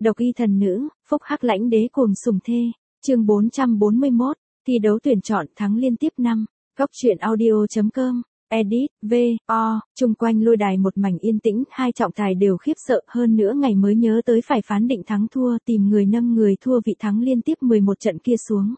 Độc y thần nữ, phúc hắc lãnh đế cuồng sủng thê. Chương 441, thi đấu tuyển chọn thắng liên tiếp 5. Góc truyện audio.com. Edit, V.O. Chung quanh lôi đài một mảnh yên tĩnh, hai trọng tài đều khiếp sợ, hơn nữa ngày mới nhớ tới phải phán định thắng thua, tìm người nâng người thua vị thắng liên tiếp 11 trận kia xuống.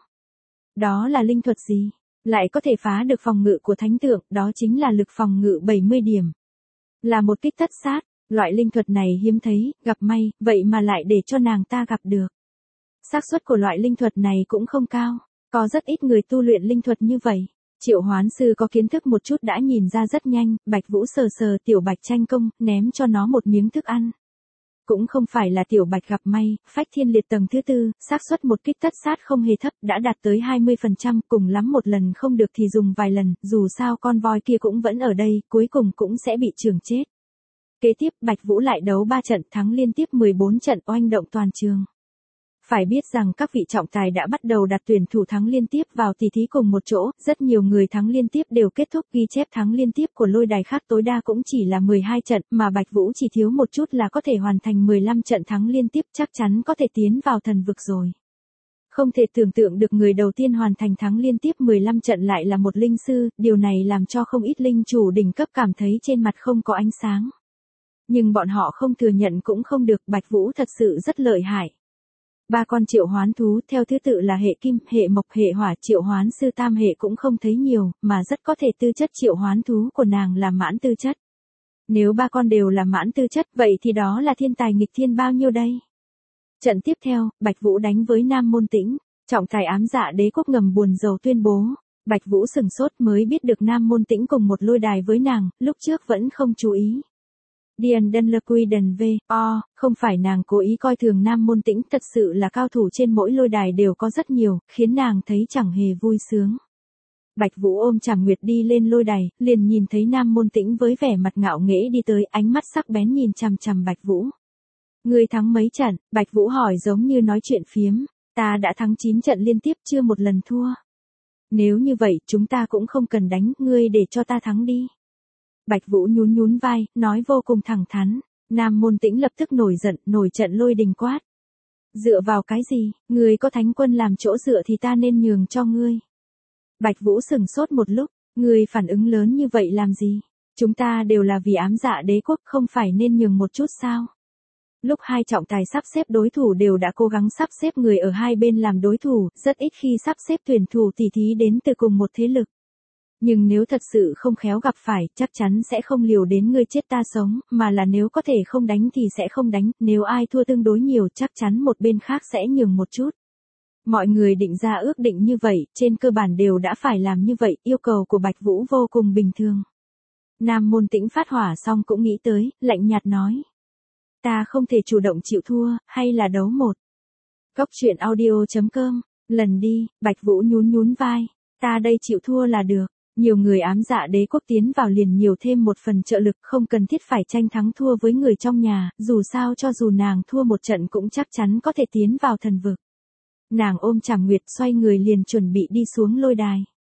Đó là linh thuật gì? Lại có thể phá được phòng ngự của thánh tượng, đó chính là lực phòng ngự 70 điểm. Là một kích tất sát, loại linh thuật này hiếm thấy, gặp may, vậy mà lại để cho nàng ta gặp được. Xác suất của loại linh thuật này cũng không cao, có rất ít người tu luyện linh thuật như vậy. Triệu hoán sư có kiến thức một chút đã nhìn ra rất nhanh, Bạch Vũ sờ sờ tiểu Bạch tranh công, ném cho nó một miếng thức ăn. Cũng không phải là tiểu Bạch gặp may, phách thiên liệt tầng thứ 4, xác suất một kích tất sát không hề thấp, đã đạt tới 20%, cùng lắm một lần không được thì dùng vài lần, dù sao con voi kia cũng vẫn ở đây, cuối cùng cũng sẽ bị chưởng chết. Kế tiếp Bạch Vũ lại đấu 3 trận thắng liên tiếp 14 trận oanh động toàn trường. Phải biết rằng các vị trọng tài đã bắt đầu đặt tuyển thủ thắng liên tiếp vào tỷ thí cùng một chỗ, rất nhiều người thắng liên tiếp đều kết thúc ghi chép thắng liên tiếp của lôi đài khác tối đa cũng chỉ là 12 trận, mà Bạch Vũ chỉ thiếu một chút là có thể hoàn thành 15 trận thắng liên tiếp, chắc chắn có thể tiến vào thần vực rồi. Không thể tưởng tượng được người đầu tiên hoàn thành thắng liên tiếp 15 trận lại là một linh sư, điều này làm cho không ít linh chủ đỉnh cấp cảm thấy trên mặt không có ánh sáng. Nhưng bọn họ không thừa nhận cũng không được, Bạch Vũ thật sự rất lợi hại. 3 con triệu hoán thú theo thứ tự là hệ kim, hệ mộc, hệ hỏa, triệu hoán sư tam hệ cũng không thấy nhiều, mà rất có thể tư chất triệu hoán thú của nàng là mãn tư chất. Nếu 3 con đều là mãn tư chất vậy thì đó là thiên tài nghịch thiên bao nhiêu đây? Trận tiếp theo, Bạch Vũ đánh với Nam Môn Tĩnh, trọng tài ám dạ đế quốc ngầm buồn rầu tuyên bố. Bạch Vũ sừng sốt mới biết được Nam Môn Tĩnh cùng một lôi đài với nàng, lúc trước vẫn không chú ý. Điền Đân Lơ Quy Đần V.O. Không phải nàng cố ý coi thường Nam Môn Tĩnh, thật sự là cao thủ trên mỗi lôi đài đều có rất nhiều, khiến nàng thấy chẳng hề vui sướng. Bạch Vũ ôm Trảm Nguyệt đi lên lôi đài, liền nhìn thấy Nam Môn Tĩnh với vẻ mặt ngạo nghễ đi tới, ánh mắt sắc bén nhìn chằm chằm Bạch Vũ. Ngươi thắng mấy trận? Bạch Vũ hỏi giống như nói chuyện phiếm. Ta đã thắng 9 trận liên tiếp, chưa một lần thua. Nếu như vậy, chúng ta cũng không cần đánh, ngươi để cho ta thắng đi. Bạch Vũ nhún nhún vai, nói vô cùng thẳng thắn. Nam Môn Tĩnh lập tức nổi giận, nổi trận lôi đình quát. Dựa vào cái gì, ngươi có thánh quân làm chỗ dựa thì ta nên nhường cho ngươi. Bạch Vũ sừng sốt một lúc, ngươi phản ứng lớn như vậy làm gì? Chúng ta đều là vì ám dạ đế quốc, không phải nên nhường một chút sao? Lúc hai trọng tài sắp xếp đối thủ đều đã cố gắng sắp xếp người ở hai bên làm đối thủ, rất ít khi sắp xếp tuyển thủ tỷ thí đến từ cùng một thế lực. Nhưng nếu thật sự không khéo gặp phải, chắc chắn sẽ không liều đến ngươi chết ta sống, mà là nếu có thể không đánh thì sẽ không đánh, nếu ai thua tương đối nhiều chắc chắn một bên khác sẽ nhường một chút. Mọi người định ra ước định như vậy, trên cơ bản đều đã phải làm như vậy, yêu cầu của Bạch Vũ vô cùng bình thường. Nam Môn Tĩnh phát hỏa xong cũng nghĩ tới, lạnh nhạt nói. Ta không thể chủ động chịu thua, hay là đấu một. Góc truyện audio.com, lần đi, Bạch Vũ nhún nhún vai, ta đây chịu thua là được. Nhiều người ám dạ đế quốc tiến vào liền nhiều thêm một phần trợ lực, không cần thiết phải tranh thắng thua với người trong nhà, dù sao cho dù nàng thua một trận cũng chắc chắn có thể tiến vào thần vực. Nàng ôm Trảm Nguyệt xoay người liền chuẩn bị đi xuống lôi đài.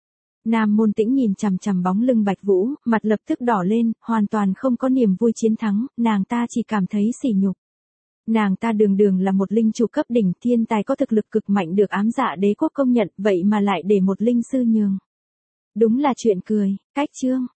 Nam Môn Tĩnh nhìn chằm chằm bóng lưng Bạch Vũ, mặt lập tức đỏ lên, hoàn toàn không có niềm vui chiến thắng, nàng ta chỉ cảm thấy sỉ nhục. Nàng ta đường đường là một linh chủ cấp đỉnh, thiên tài có thực lực cực mạnh được ám dạ đế quốc công nhận, vậy mà lại để một linh sư nhường. Đúng là chuyện cười. Cách chương.